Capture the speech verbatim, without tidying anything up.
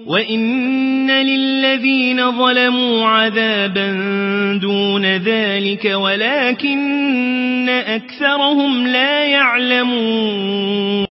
وإن للذين ظلموا عذابا دون ذلك ولكن أكثرهم لا يعلمون